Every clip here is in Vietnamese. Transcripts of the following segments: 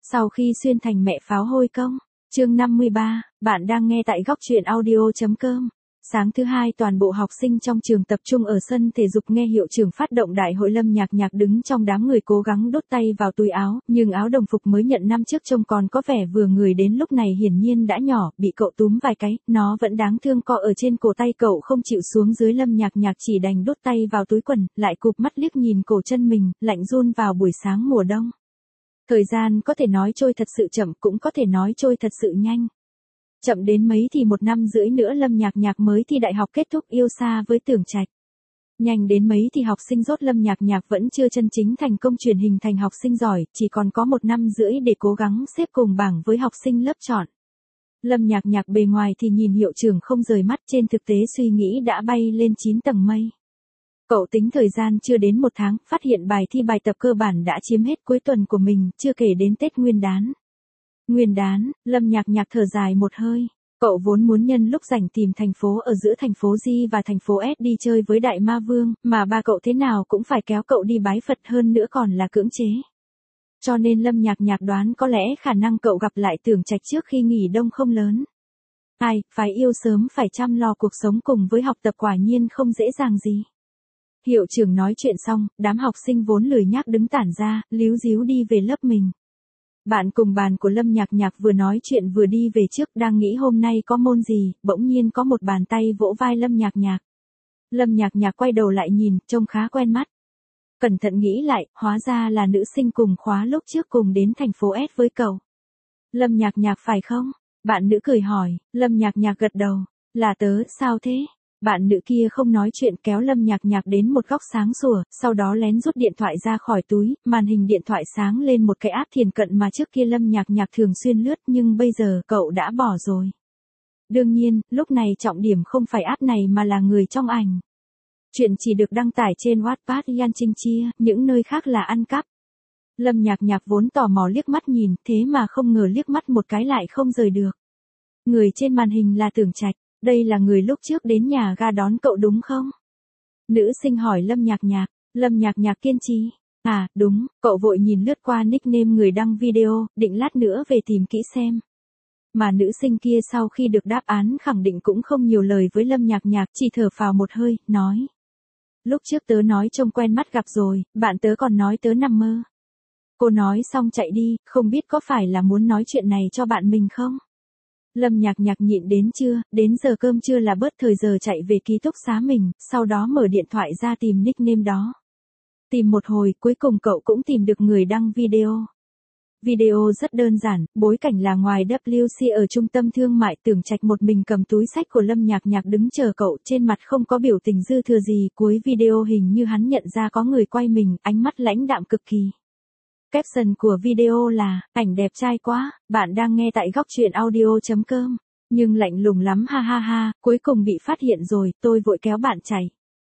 Sau khi xuyên thành mẹ pháo hôi công. Chương 53, bạn đang nghe tại góc truyện audio.com. Sáng thứ hai toàn bộ học sinh trong trường tập trung ở sân thể dục nghe hiệu trưởng phát động đại hội. Lâm Nhạc Nhạc đứng trong đám người cố gắng đút tay vào túi áo, nhưng áo đồng phục mới nhận năm trước trông còn có vẻ vừa người đến lúc này hiển nhiên đã nhỏ, bị cậu túm vài cái, nó vẫn đáng thương co ở trên cổ tay cậu không chịu xuống dưới. Lâm Nhạc Nhạc chỉ đành đút tay vào túi quần, lại cụp mắt liếc nhìn cổ chân mình, lạnh run vào buổi sáng mùa đông. Thời gian có thể nói trôi thật sự chậm, cũng có thể nói trôi thật sự nhanh. Chậm đến mấy thì 1 năm rưỡi nữa Lâm Nhạc Nhạc mới thi đại học kết thúc yêu xa với Tưởng Trạch. Nhanh đến mấy thì học sinh rốt Lâm Nhạc Nhạc vẫn chưa chân chính thành công truyền hình thành học sinh giỏi, chỉ còn có 1 năm rưỡi để cố gắng xếp cùng bảng với học sinh lớp chọn. Lâm Nhạc Nhạc bề ngoài thì nhìn hiệu trưởng không rời mắt, trên thực tế suy nghĩ đã bay lên 9 tầng mây. Cậu tính thời gian chưa đến 1 tháng, phát hiện bài thi bài tập cơ bản đã chiếm hết cuối tuần của mình, chưa kể đến Tết Nguyên đán. Nguyên đán, Lâm Nhạc Nhạc thở dài một hơi. Cậu vốn muốn nhân lúc rảnh tìm thành phố ở giữa thành phố G và thành phố S đi chơi với Đại Ma Vương, mà ba cậu thế nào cũng phải kéo cậu đi bái Phật, hơn nữa còn là cưỡng chế. Cho nên Lâm Nhạc Nhạc đoán có lẽ khả năng cậu gặp lại Tưởng Trạch trước khi nghỉ đông không lớn. Ai, phải yêu sớm phải chăm lo cuộc sống cùng với học tập quả nhiên không dễ dàng gì. Hiệu trưởng nói chuyện xong, đám học sinh vốn lười nhác đứng tản ra, líu ríu đi về lớp mình. Bạn cùng bàn của Lâm Nhạc Nhạc vừa nói chuyện vừa đi về trước, đang nghĩ hôm nay có môn gì, bỗng nhiên có một bàn tay vỗ vai Lâm Nhạc Nhạc. Lâm Nhạc Nhạc quay đầu lại nhìn, trông khá quen mắt. Cẩn thận nghĩ lại, hóa ra là nữ sinh cùng khóa lúc trước cùng đến thành phố S với cậu. Lâm Nhạc Nhạc phải không? Bạn nữ cười hỏi. Lâm Nhạc Nhạc gật đầu. Là tớ, sao thế? Bạn nữ kia không nói chuyện, kéo Lâm Nhạc Nhạc đến một góc sáng sủa, sau đó lén rút điện thoại ra khỏi túi, màn hình điện thoại sáng lên một cái app thiền cận mà trước kia Lâm Nhạc Nhạc thường xuyên lướt, nhưng bây giờ cậu đã bỏ rồi. Đương nhiên, lúc này trọng điểm không phải app này mà là người trong ảnh. Chuyện chỉ được đăng tải trên Wattpad Yan Trinh Chia, những nơi khác là ăn cắp. Lâm Nhạc Nhạc vốn tò mò liếc mắt nhìn, thế mà không ngờ liếc mắt một cái lại không rời được. Người trên màn hình là Tưởng Trạch. Đây là người lúc trước đến nhà ga đón cậu đúng không? Nữ sinh hỏi Lâm Nhạc Nhạc. Lâm Nhạc Nhạc kiên trì. À, đúng, cậu vội nhìn lướt qua nickname người đăng video, định lát nữa về tìm kỹ xem. Mà nữ sinh kia sau khi được đáp án khẳng định cũng không nhiều lời với Lâm Nhạc Nhạc, chỉ thở phào một hơi, nói. Lúc trước tớ nói trông quen mắt gặp rồi, bạn tớ còn nói tớ nằm mơ. Cô nói xong chạy đi, không biết có phải là muốn nói chuyện này cho bạn mình không? Lâm Nhạc Nhạc nhịn đến trưa, đến giờ cơm trưa là bớt thời giờ chạy về ký túc xá mình, sau đó mở điện thoại ra tìm nickname đó. Tìm một hồi, cuối cùng cậu cũng tìm được người đăng video. Video rất đơn giản, bối cảnh là ngoài WC ở trung tâm thương mại, Tưởng Trạch một mình cầm túi xách của Lâm Nhạc Nhạc đứng chờ cậu, trên mặt không có biểu tình dư thừa gì, cuối video hình như hắn nhận ra có người quay mình, ánh mắt lãnh đạm cực kỳ. Caption của video là, ảnh đẹp trai quá, bạn đang nghe tại góc truyện audio.com, nhưng lạnh lùng lắm ha ha ha, cuối cùng bị phát hiện rồi, tôi vội kéo bạn chạy.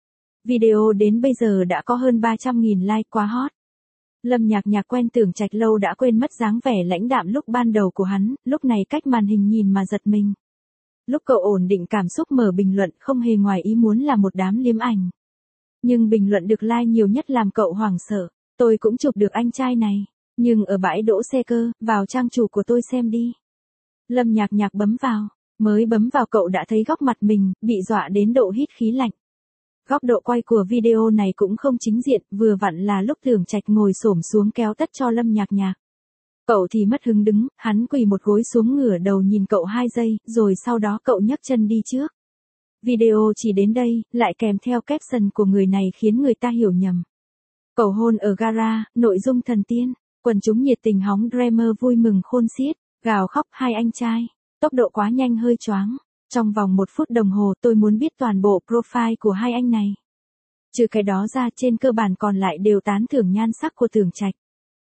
Video đến bây giờ đã có hơn 300.000 like, quá hot. Lâm Nhạc Nhạc quen Tưởng Trạch lâu đã quên mất dáng vẻ lãnh đạm lúc ban đầu của hắn, lúc này cách màn hình nhìn mà giật mình. Lúc cậu ổn định cảm xúc mở bình luận không hề ngoài ý muốn là một đám liếm ảnh. Nhưng bình luận được like nhiều nhất làm cậu hoảng sợ. Tôi cũng chụp được anh trai này, nhưng ở bãi đỗ xe cơ, vào trang chủ của tôi xem đi. Lâm Nhạc Nhạc bấm vào, mới bấm vào cậu đã thấy góc mặt mình, bị dọa đến độ hít khí lạnh. Góc độ quay của video này cũng không chính diện, vừa vặn là lúc Tưởng Trạch ngồi xổm xuống kéo tất cho Lâm Nhạc Nhạc. Cậu thì mất hứng đứng, hắn quỳ một gối xuống ngửa đầu nhìn cậu 2 giây, rồi sau đó cậu nhấc chân đi trước. Video chỉ đến đây, lại kèm theo caption của người này khiến người ta hiểu nhầm. Cầu hôn ở gara, nội dung thần tiên, quần chúng nhiệt tình hóng Dreamer vui mừng khôn xiết, gào khóc hai anh trai, tốc độ quá nhanh hơi choáng. Trong vòng 1 phút đồng hồ tôi muốn biết toàn bộ profile của hai anh này. Trừ cái đó ra trên cơ bản còn lại đều tán thưởng nhan sắc của Tưởng Trạch.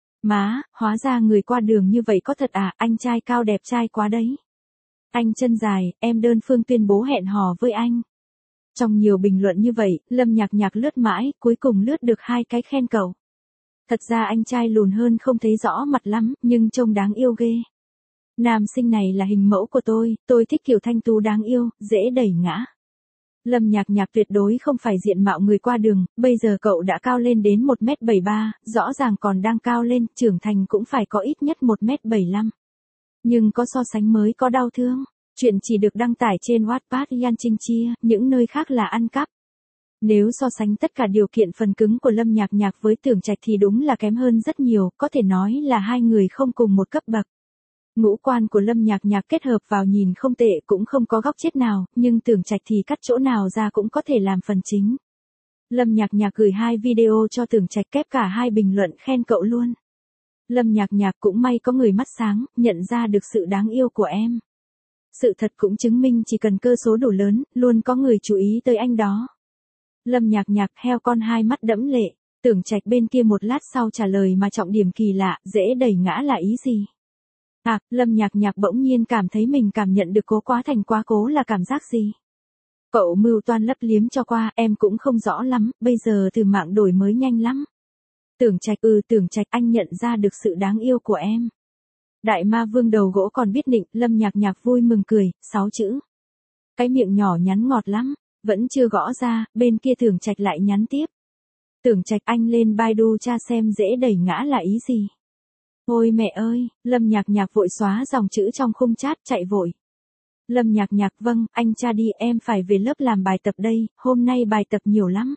Má, hóa ra người qua đường như vậy có thật à, anh trai cao đẹp trai quá đấy. Anh chân dài, em đơn phương tuyên bố hẹn hò với anh. Trong nhiều bình luận như vậy, Lâm Nhạc Nhạc lướt mãi, cuối cùng lướt được 2 cái khen cậu. Thật ra anh trai lùn hơn không thấy rõ mặt lắm, nhưng trông đáng yêu ghê. Nam sinh này là hình mẫu của tôi thích kiểu thanh tú đáng yêu, dễ đẩy ngã. Lâm Nhạc Nhạc tuyệt đối không phải diện mạo người qua đường, bây giờ cậu đã cao lên đến 1m73, rõ ràng còn đang cao lên, trưởng thành cũng phải có ít nhất 1m75. Nhưng có so sánh mới có đau thương. Chuyện chỉ được đăng tải trên Wattpad Yan Trinh Chia, những nơi khác là ăn cắp. Nếu so sánh tất cả điều kiện phần cứng của Lâm Nhạc Nhạc với Tưởng Trạch thì đúng là kém hơn rất nhiều, có thể nói là hai người không cùng một cấp bậc. Ngũ quan của Lâm Nhạc Nhạc kết hợp vào nhìn không tệ, cũng không có góc chết nào, nhưng Tưởng Trạch thì cắt chỗ nào ra cũng có thể làm phần chính. Lâm Nhạc Nhạc gửi 2 video cho Tưởng Trạch, kép cả 2 bình luận khen cậu luôn. Lâm Nhạc Nhạc cũng may có người mắt sáng, nhận ra được sự đáng yêu của em. Sự thật cũng chứng minh chỉ cần cơ số đủ lớn, luôn có người chú ý tới anh đó. Lâm Nhạc Nhạc heo con 2 mắt đẫm lệ. Tưởng Trạch bên kia một lát sau trả lời mà trọng điểm kỳ lạ, dễ đẩy ngã là ý gì? À, Lâm Nhạc Nhạc bỗng nhiên cảm thấy mình cảm nhận được cố quá thành quá cố là cảm giác gì? Cậu mưu toan lấp liếm cho qua, em cũng không rõ lắm, bây giờ từ mạng đổi mới nhanh lắm. Tưởng Trạch anh nhận ra được sự đáng yêu của em. Đại ma vương đầu gỗ còn biết định, Lâm Nhạc Nhạc vui mừng cười, 6 chữ. Cái miệng nhỏ nhắn ngọt lắm, vẫn chưa gõ ra, bên kia Tưởng Trạch lại nhắn tiếp. Tưởng Trạch anh lên Baidu tra xem dễ đẩy ngã là ý gì. Ôi mẹ ơi, Lâm Nhạc Nhạc vội xóa dòng chữ trong khung chat chạy vội. Lâm Nhạc Nhạc vâng, anh tra đi, em phải về lớp làm bài tập đây, hôm nay bài tập nhiều lắm.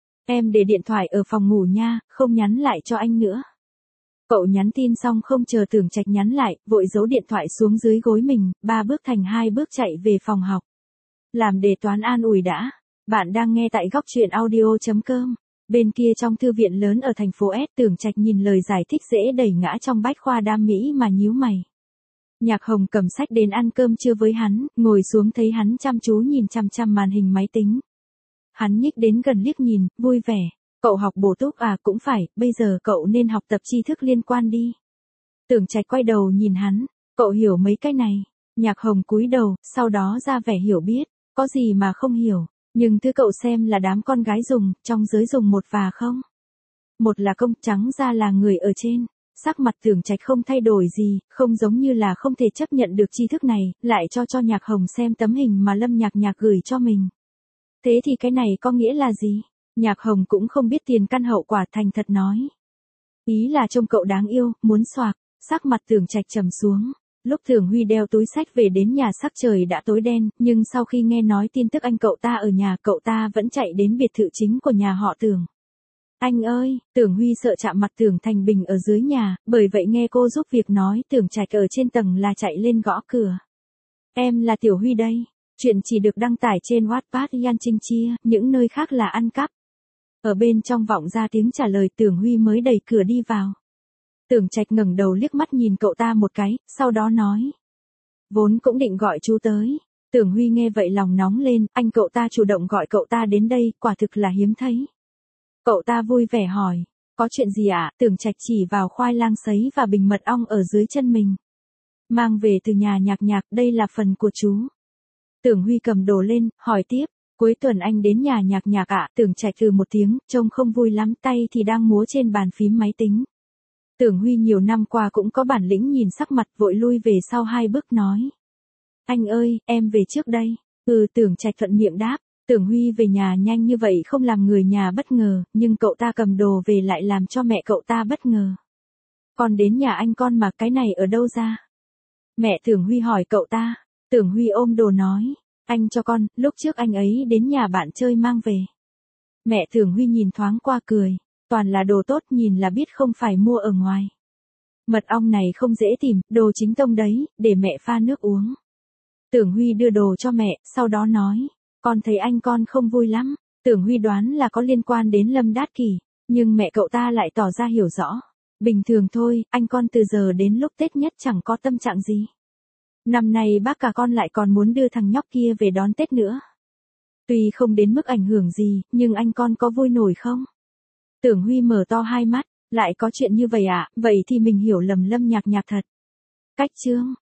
Em để điện thoại ở phòng ngủ nha, không nhắn lại cho anh nữa. Cậu nhắn tin xong không chờ Tưởng Trạch nhắn lại, vội giấu điện thoại xuống dưới gối mình, 3 bước thành 2 bước chạy về phòng học. Làm đề toán an ủi đã. Bạn đang nghe tại góc truyện audio.com. Bên kia trong thư viện lớn ở thành phố S, Tưởng Trạch nhìn lời giải thích dễ đẩy ngã trong bách khoa đam mỹ mà nhíu mày. Nhạc Hồng cầm sách đến ăn cơm trưa với hắn, ngồi xuống thấy hắn chăm chú nhìn chằm chằm màn hình máy tính. Hắn nhích đến gần liếc nhìn, vui vẻ. Cậu học bổ túc à? Cũng phải, bây giờ cậu nên học tập tri thức liên quan đi. Tưởng Trạch quay đầu nhìn hắn, cậu hiểu mấy cái này. Nhạc Hồng cúi đầu, sau đó ra vẻ hiểu biết, có gì mà không hiểu. Nhưng thứ cậu xem là đám con gái dùng, trong giới dùng một và không. Một là công, trắng ra là người ở trên. Sắc mặt Tưởng Trạch không thay đổi gì, không giống như là không thể chấp nhận được tri thức này, lại cho Nhạc Hồng xem tấm hình mà Lâm Nhạc Nhạc gửi cho mình. Thế thì cái này có nghĩa là gì? Nhạc Hồng cũng không biết tiền căn hậu quả, thành thật nói. Ý là trông cậu đáng yêu, muốn xoạc. Sắc mặt Tưởng Trạch trầm xuống. Lúc Tưởng Huy đeo túi sách về đến nhà sắc trời đã tối đen, nhưng sau khi nghe nói tin tức anh cậu ta ở nhà, cậu ta vẫn chạy đến biệt thự chính của nhà họ Tưởng. Anh ơi, Tưởng Huy sợ chạm mặt Tưởng Thành Bình ở dưới nhà, bởi vậy nghe cô giúp việc nói Tưởng Trạch ở trên tầng là chạy lên gõ cửa. Em là Tiểu Huy đây. Chuyện chỉ được đăng tải trên Wattpad Yan Trinh Chia, những nơi khác là ăn cắp. Ở bên trong vọng ra tiếng trả lời, Tưởng Huy mới đẩy cửa đi vào. Tưởng Trạch ngẩng đầu liếc mắt nhìn cậu ta một cái, sau đó nói. Vốn cũng định gọi chú tới. Tưởng Huy nghe vậy lòng nóng lên, anh cậu ta chủ động gọi cậu ta đến đây, quả thực là hiếm thấy. Cậu ta vui vẻ hỏi, có chuyện gì ạ? Tưởng Trạch chỉ vào khoai lang sấy và bình mật ong ở dưới chân mình. Mang về từ nhà Nhạc Nhạc, đây là phần của chú. Tưởng Huy cầm đồ lên, hỏi tiếp, cuối tuần anh đến nhà Nhạc Nhạc ạ? Tưởng Trạch một tiếng, trông không vui lắm, tay thì đang múa trên bàn phím máy tính. Tưởng Huy nhiều năm qua cũng có bản lĩnh nhìn sắc mặt, vội lui về sau 2 bước nói. Anh ơi, em về trước đây. Tưởng Trạch thuận miệng đáp. Tưởng Huy về nhà nhanh như vậy không làm người nhà bất ngờ, nhưng cậu ta cầm đồ về lại làm cho mẹ cậu ta bất ngờ. Con đến nhà anh con mà, cái này ở đâu ra? Mẹ Tưởng Huy hỏi cậu ta. Tưởng Huy ôm đồ nói. Anh cho con, lúc trước anh ấy đến nhà bạn chơi mang về. Mẹ Tưởng Huy nhìn thoáng qua cười. Toàn là đồ tốt, nhìn là biết không phải mua ở ngoài. Mật ong này không dễ tìm, đồ chính tông đấy, để mẹ pha nước uống. Tưởng Huy đưa đồ cho mẹ, sau đó nói. Con thấy anh con không vui lắm. Tưởng Huy đoán là có liên quan đến Lâm Đát Kỷ, nhưng mẹ cậu ta lại tỏ ra hiểu rõ. Bình thường thôi, anh con từ giờ đến lúc Tết nhất chẳng có tâm trạng gì. Năm nay bác cả con lại còn muốn đưa thằng nhóc kia về đón Tết nữa. Tuy không đến mức ảnh hưởng gì, nhưng anh con có vui nổi không? Tưởng Huy mở to 2 mắt, lại có chuyện như vậy ạ? Vậy thì mình hiểu lầm Lâm Nhạc Nhạc thật. Cách chương